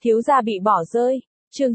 Thiếu gia bị bỏ rơi. Chương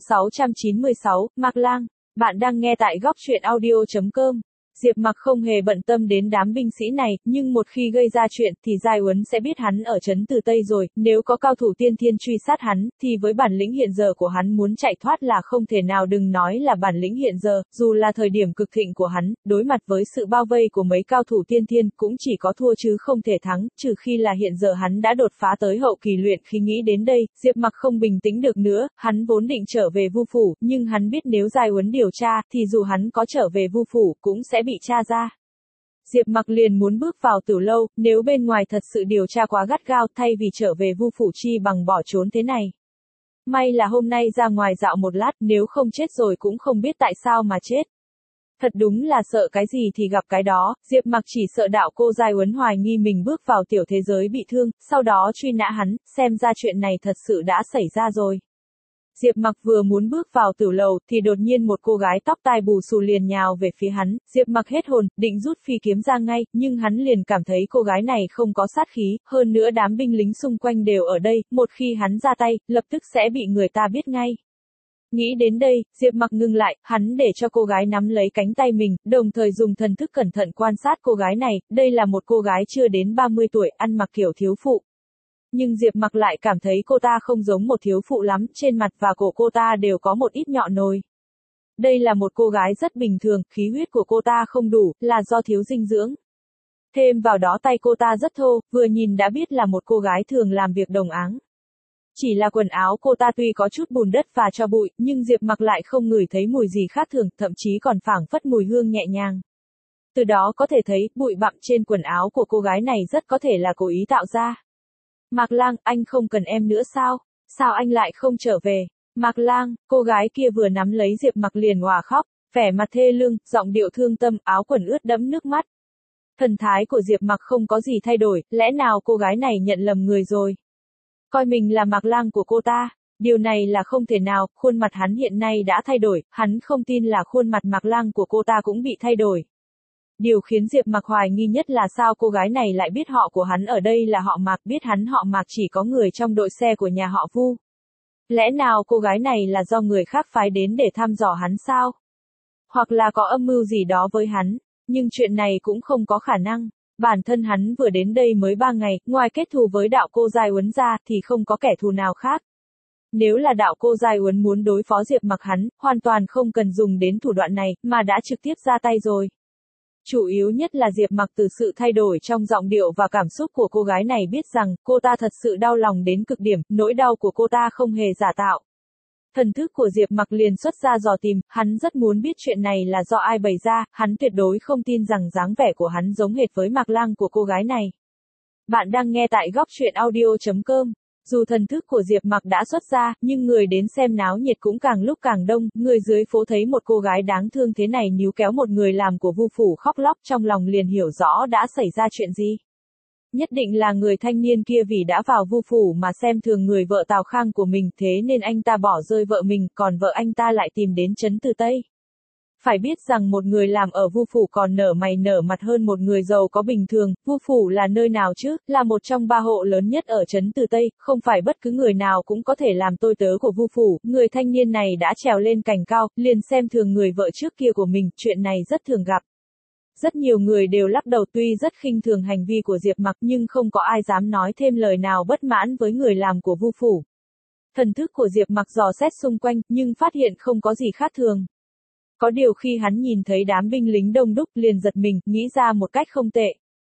696, Mạc Lang. Bạn đang nghe tại góc truyện audio.com. Diệp Mặc không hề bận tâm đến đám binh sĩ này, nhưng một khi gây ra chuyện thì Giai Uấn sẽ biết hắn ở trấn Từ Tây rồi, nếu có cao thủ tiên thiên truy sát hắn, thì với bản lĩnh hiện giờ của hắn muốn chạy thoát là không thể nào, đừng nói là bản lĩnh hiện giờ, dù là thời điểm cực thịnh của hắn, đối mặt với sự bao vây của mấy cao thủ tiên thiên cũng chỉ có thua chứ không thể thắng, trừ khi là hiện giờ hắn đã đột phá tới hậu kỳ luyện khí. Nghĩ đến đây, Diệp Mặc không bình tĩnh được nữa, hắn vốn định trở về Vu Phủ, nhưng hắn biết nếu Giai Uấn điều tra, thì dù hắn có trở về Vu Phủ cũng sẽ bị tra ra. Diệp Mặc liền muốn bước vào Tử Lâu, nếu bên ngoài thật sự điều tra quá gắt gao, thay vì trở về Vu Phủ chi bằng bỏ trốn thế này. May là hôm nay ra ngoài dạo một lát, nếu không chết rồi cũng không biết tại sao mà chết. Thật đúng là sợ cái gì thì gặp cái đó, Diệp Mặc chỉ sợ đạo cô Giai Uấn hoài nghi mình bước vào tiểu thế giới bị thương, sau đó truy nã hắn, xem ra chuyện này thật sự đã xảy ra rồi. Diệp Mặc vừa muốn bước vào Tử Lầu, thì đột nhiên một cô gái tóc tai bù xù liền nhào về phía hắn, Diệp Mặc hết hồn, định rút phi kiếm ra ngay, nhưng hắn liền cảm thấy cô gái này không có sát khí, hơn nữa đám binh lính xung quanh đều ở đây, một khi hắn ra tay, lập tức sẽ bị người ta biết ngay. Nghĩ đến đây, Diệp Mặc ngừng lại, hắn để cho cô gái nắm lấy cánh tay mình, đồng thời dùng thần thức cẩn thận quan sát cô gái này, đây là một cô gái chưa đến 30 tuổi, ăn mặc kiểu thiếu phụ. Nhưng Diệp Mặc lại cảm thấy cô ta không giống một thiếu phụ lắm, trên mặt và cổ cô ta đều có một ít nhọn nồi. Đây là một cô gái rất bình thường, khí huyết của cô ta không đủ, là do thiếu dinh dưỡng. Thêm vào đó tay cô ta rất thô, vừa nhìn đã biết là một cô gái thường làm việc đồng áng. Chỉ là quần áo cô ta tuy có chút bùn đất và tro bụi, nhưng Diệp Mặc lại không ngửi thấy mùi gì khác thường, thậm chí còn phảng phất mùi hương nhẹ nhàng. Từ đó có thể thấy, bụi bặm trên quần áo của cô gái này rất có thể là cố ý tạo ra. Mạc Lang, anh không cần em nữa sao? Sao anh lại không trở về? Mạc Lang, cô gái kia vừa nắm lấy Diệp Mặc liền òa khóc, vẻ mặt thê lương, giọng điệu thương tâm, áo quần ướt đẫm nước mắt. Thần thái của Diệp Mặc không có gì thay đổi, lẽ nào cô gái này nhận lầm người rồi? Coi mình là Mạc Lang của cô ta, điều này là không thể nào, khuôn mặt hắn hiện nay đã thay đổi, hắn không tin là khuôn mặt Mạc Lang của cô ta cũng bị thay đổi. Điều khiến Diệp Mặc hoài nghi nhất là sao cô gái này lại biết họ của hắn ở đây là họ Mạc, biết hắn họ Mạc chỉ có người trong đội xe của nhà họ Vu. Lẽ nào cô gái này là do người khác phái đến để thăm dò hắn sao? Hoặc là có âm mưu gì đó với hắn, nhưng chuyện này cũng không có khả năng. Bản thân hắn vừa đến đây mới 3 ngày, ngoài kết thù với đạo cô Giai Uấn ra, thì không có kẻ thù nào khác. Nếu là đạo cô Giai Uấn muốn đối phó Diệp Mặc hắn, hoàn toàn không cần dùng đến thủ đoạn này, mà đã trực tiếp ra tay rồi. Chủ yếu nhất là Diệp Mặc từ sự thay đổi trong giọng điệu và cảm xúc của cô gái này biết rằng, cô ta thật sự đau lòng đến cực điểm, nỗi đau của cô ta không hề giả tạo. Thần thức của Diệp Mặc liền xuất ra dò tìm, hắn rất muốn biết chuyện này là do ai bày ra, hắn tuyệt đối không tin rằng dáng vẻ của hắn giống hệt với Mạc Lang của cô gái này. Bạn đang nghe tại góc truyện audio.com. Dù thần thức của Diệp Mặc đã xuất ra, nhưng người đến xem náo nhiệt cũng càng lúc càng đông, người dưới phố thấy một cô gái đáng thương thế này níu kéo một người làm của Vu Phủ khóc lóc, trong lòng liền hiểu rõ đã xảy ra chuyện gì. Nhất định là người thanh niên kia vì đã vào Vu Phủ mà xem thường người vợ Tào Khang của mình, thế nên anh ta bỏ rơi vợ mình, còn vợ anh ta lại tìm đến trấn Từ Tây. Phải biết rằng một người làm ở Vu Phủ còn nở mày nở mặt hơn một người giàu có bình thường, Vu Phủ là nơi nào chứ, là một trong 3 hộ lớn nhất ở trấn Từ Tây, không phải bất cứ người nào cũng có thể làm tôi tớ của Vu Phủ, người thanh niên này đã trèo lên cành cao, liền xem thường người vợ trước kia của mình, chuyện này rất thường gặp. Rất nhiều người đều lắc đầu tuy rất khinh thường hành vi của Diệp Mặc nhưng không có ai dám nói thêm lời nào bất mãn với người làm của Vu Phủ. Thần thức của Diệp Mặc dò xét xung quanh, nhưng phát hiện không có gì khác thường. Có điều khi hắn nhìn thấy đám binh lính đông đúc liền giật mình, nghĩ ra một cách không tệ.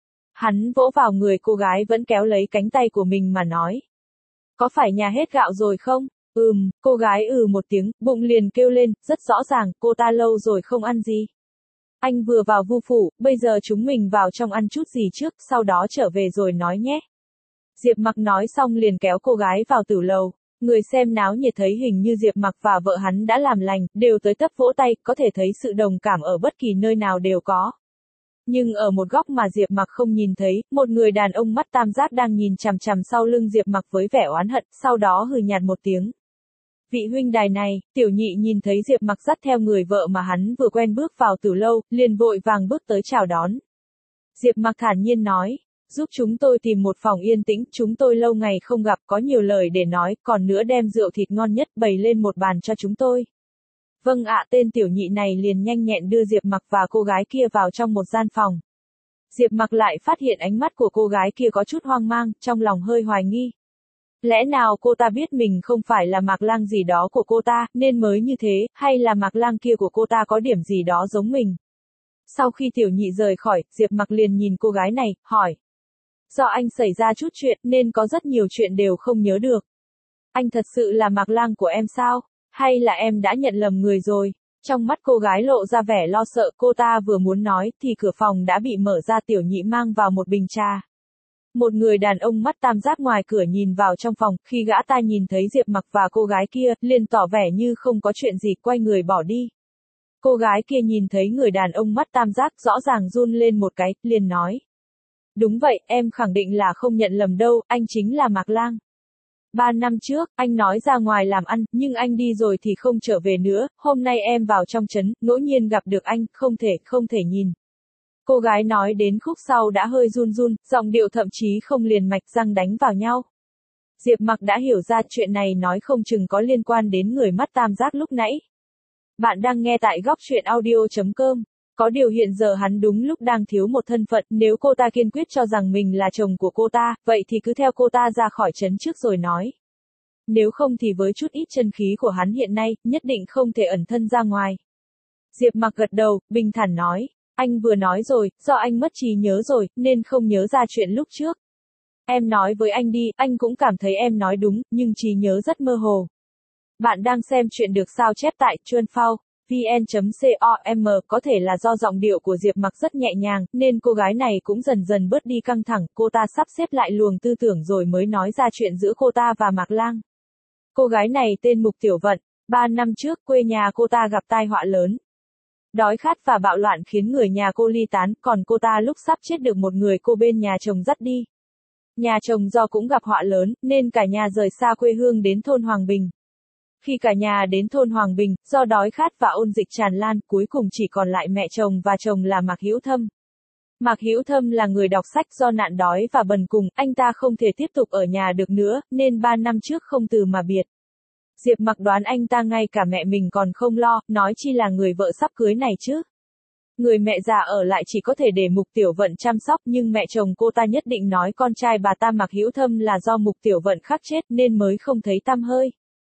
Hắn vỗ vào người cô gái vẫn kéo lấy cánh tay của mình mà nói. Có phải nhà hết gạo rồi không? Cô gái một tiếng, bụng liền kêu lên, rất rõ ràng, cô ta lâu rồi không ăn gì. Anh vừa vào Vu Phủ, bây giờ chúng mình vào trong ăn chút gì trước, sau đó trở về rồi nói nhé. Diệp Mặc nói xong liền kéo cô gái vào Tử Lầu. Người xem náo nhiệt thấy hình như Diệp Mặc và vợ hắn đã làm lành, đều tới tấp vỗ tay, có thể thấy sự đồng cảm ở bất kỳ nơi nào đều có. Nhưng ở một góc mà Diệp Mặc không nhìn thấy, một người đàn ông mắt tam giác đang nhìn chằm chằm sau lưng Diệp Mặc với vẻ oán hận, sau đó hừ nhạt một tiếng. Vị huynh đài này, tiểu nhị nhìn thấy Diệp Mặc dắt theo người vợ mà hắn vừa quen bước vào Tử Lâu, liền vội vàng bước tới chào đón. Diệp Mặc thản nhiên nói, giúp chúng tôi tìm một phòng yên tĩnh, chúng tôi lâu ngày không gặp, có nhiều lời để nói, còn nữa đem rượu thịt ngon nhất bày lên một bàn cho chúng tôi. Vâng ạ, tên tiểu nhị này liền nhanh nhẹn đưa Diệp Mặc và cô gái kia vào trong một gian phòng. Diệp Mặc lại phát hiện ánh mắt của cô gái kia có chút hoang mang, trong lòng hơi hoài nghi. Lẽ nào cô ta biết mình không phải là Mạc Lang gì đó của cô ta, nên mới như thế, hay là Mạc Lang kia của cô ta có điểm gì đó giống mình? Sau khi tiểu nhị rời khỏi, Diệp Mặc liền nhìn cô gái này, hỏi. Do anh xảy ra chút chuyện nên có rất nhiều chuyện đều không nhớ được. Anh thật sự là Mạc Lang của em sao? Hay là em đã nhận lầm người rồi? Trong mắt cô gái lộ ra vẻ lo sợ, cô ta vừa muốn nói thì cửa phòng đã bị mở ra, tiểu nhị mang vào một bình trà. Một người đàn ông mắt tam giác ngoài cửa nhìn vào trong phòng, khi gã ta nhìn thấy Diệp Mặc và cô gái kia, liền tỏ vẻ như không có chuyện gì, quay người bỏ đi. Cô gái kia nhìn thấy người đàn ông mắt tam giác rõ ràng run lên một cái, liền nói. Đúng vậy, em khẳng định là không nhận lầm đâu, anh chính là Mạc Lang. 3 năm trước, anh nói ra ngoài làm ăn, nhưng anh đi rồi thì không trở về nữa, hôm nay em vào trong trấn, ngẫu nhiên gặp được anh, không thể nhìn. Cô gái nói đến khúc sau đã hơi run run, giọng điệu thậm chí không liền mạch, răng đánh vào nhau. Diệp Mặc đã hiểu ra chuyện này nói không chừng có liên quan đến người mắt tam giác lúc nãy. Bạn đang nghe tại góc truyện audio.com. Có điều hiện giờ hắn đúng lúc đang thiếu một thân phận, nếu cô ta kiên quyết cho rằng mình là chồng của cô ta, vậy thì cứ theo cô ta ra khỏi trấn trước rồi nói. Nếu không thì với chút ít chân khí của hắn hiện nay, nhất định không thể ẩn thân ra ngoài. Diệp Mặc gật đầu, bình thản nói. Anh vừa nói rồi, do anh mất trí nhớ rồi, nên không nhớ ra chuyện lúc trước. Em nói với anh đi, anh cũng cảm thấy em nói đúng, nhưng trí nhớ rất mơ hồ. Bạn đang xem chuyện được sao chép tại Chuanphao vn.com, có thể là do giọng điệu của Diệp Mặc rất nhẹ nhàng, nên cô gái này cũng dần dần bớt đi căng thẳng, cô ta sắp xếp lại luồng tư tưởng rồi mới nói ra chuyện giữa cô ta và Mạc Lang. Cô gái này tên Mục Tiểu Vận, 3 năm trước quê nhà cô ta gặp tai họa lớn. Đói khát và bạo loạn khiến người nhà cô ly tán, còn cô ta lúc sắp chết được một người cô bên nhà chồng dắt đi. Nhà chồng do cũng gặp họa lớn, nên cả nhà rời xa quê hương đến thôn Hoàng Bình. Khi cả nhà đến thôn Hoàng Bình, do đói khát và ôn dịch tràn lan, cuối cùng chỉ còn lại mẹ chồng và chồng là Mạc Hữu Thâm. Mạc Hữu Thâm là người đọc sách, do nạn đói và bần cùng, anh ta không thể tiếp tục ở nhà được nữa, nên 3 năm trước không từ mà biệt. Diệp Mặc đoán anh ta ngay cả mẹ mình còn không lo, nói chi là người vợ sắp cưới này chứ. Người mẹ già ở lại chỉ có thể để Mục Tiểu Vận chăm sóc, nhưng mẹ chồng cô ta nhất định nói con trai bà ta Mạc Hữu Thâm là do Mục Tiểu Vận khắc chết nên mới không thấy tăm hơi.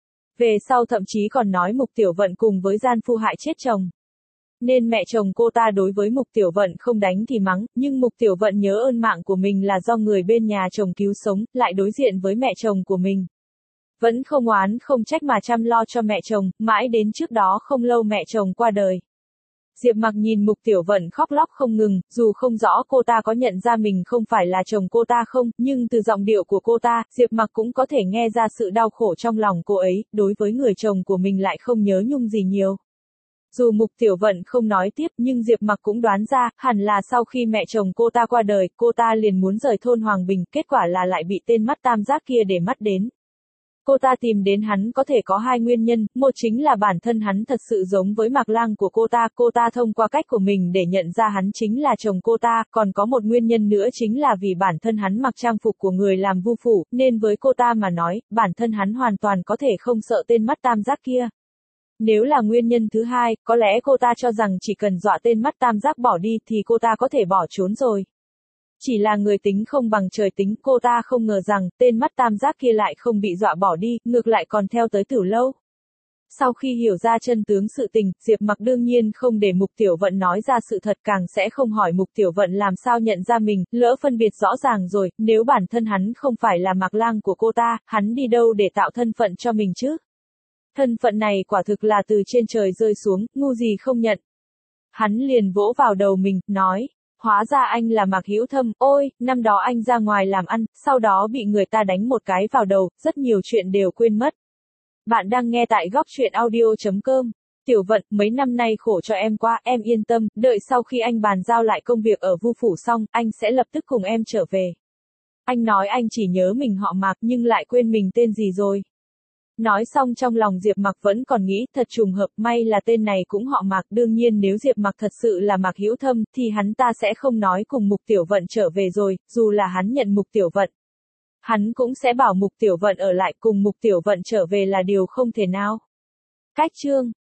Về sau thậm chí còn nói Mục Tiểu Vận cùng với gian phu hại chết chồng. Nên mẹ chồng cô ta đối với Mục Tiểu Vận không đánh thì mắng, nhưng Mục Tiểu Vận nhớ ơn mạng của mình là do người bên nhà chồng cứu sống, lại đối diện với mẹ chồng của mình. Vẫn không oán không trách mà chăm lo cho mẹ chồng, mãi đến trước đó không lâu mẹ chồng qua đời. Diệp Mặc nhìn Mục Tiểu Vận khóc lóc không ngừng, dù không rõ cô ta có nhận ra mình không phải là chồng cô ta không, nhưng từ giọng điệu của cô ta, Diệp Mặc cũng có thể nghe ra sự đau khổ trong lòng cô ấy, đối với người chồng của mình lại không nhớ nhung gì nhiều. Dù Mục Tiểu Vận không nói tiếp, nhưng Diệp Mặc cũng đoán ra, hẳn là sau khi mẹ chồng cô ta qua đời, cô ta liền muốn rời thôn Hoàng Bình, kết quả là lại bị tên mắt tam giác kia để mắt đến. Cô ta tìm đến hắn có thể có 2 nguyên nhân, một chính là bản thân hắn thật sự giống với Mạc Lang của cô ta thông qua cách của mình để nhận ra hắn chính là chồng cô ta, còn có một nguyên nhân nữa chính là vì bản thân hắn mặc trang phục của người làm vu phủ, nên với cô ta mà nói, bản thân hắn hoàn toàn có thể không sợ tên mắt tam giác kia. Nếu là nguyên nhân thứ hai, có lẽ cô ta cho rằng chỉ cần dọa tên mắt tam giác bỏ đi thì cô ta có thể bỏ trốn rồi. Chỉ là người tính không bằng trời tính, cô ta không ngờ rằng, tên mắt tam giác kia lại không bị dọa bỏ đi, ngược lại còn theo tới Tử Lâu. Sau khi hiểu ra chân tướng sự tình, Diệp Mặc đương nhiên không để Mục Tiểu Vận nói ra sự thật, càng sẽ không hỏi Mục Tiểu Vận làm sao nhận ra mình, lỡ phân biệt rõ ràng rồi, nếu bản thân hắn không phải là Mạc Lang của cô ta, hắn đi đâu để tạo thân phận cho mình chứ? Thân phận này quả thực là từ trên trời rơi xuống, ngu gì không nhận. Hắn liền vỗ vào đầu mình, nói. Hóa ra anh là Mạc Hữu Thâm, ôi, năm đó anh ra ngoài làm ăn, sau đó bị người ta đánh một cái vào đầu, rất nhiều chuyện đều quên mất. Bạn đang nghe tại góc truyện audio.com. Tiểu Vận, mấy năm nay khổ cho em quá, em yên tâm, đợi sau khi anh bàn giao lại công việc ở Vu Phủ xong, anh sẽ lập tức cùng em trở về. Anh nói anh chỉ nhớ mình họ Mạc nhưng lại quên mình tên gì rồi. Nói xong trong lòng Diệp Mặc vẫn còn nghĩ, thật trùng hợp, may là tên này cũng họ Mạc, đương nhiên nếu Diệp Mặc thật sự là Mạc Hữu Thâm, thì hắn ta sẽ không nói cùng Mục Tiểu Vận trở về rồi, dù là hắn nhận Mục Tiểu Vận. Hắn cũng sẽ bảo Mục Tiểu Vận ở lại, cùng Mục Tiểu Vận trở về là điều không thể nào. Cách chương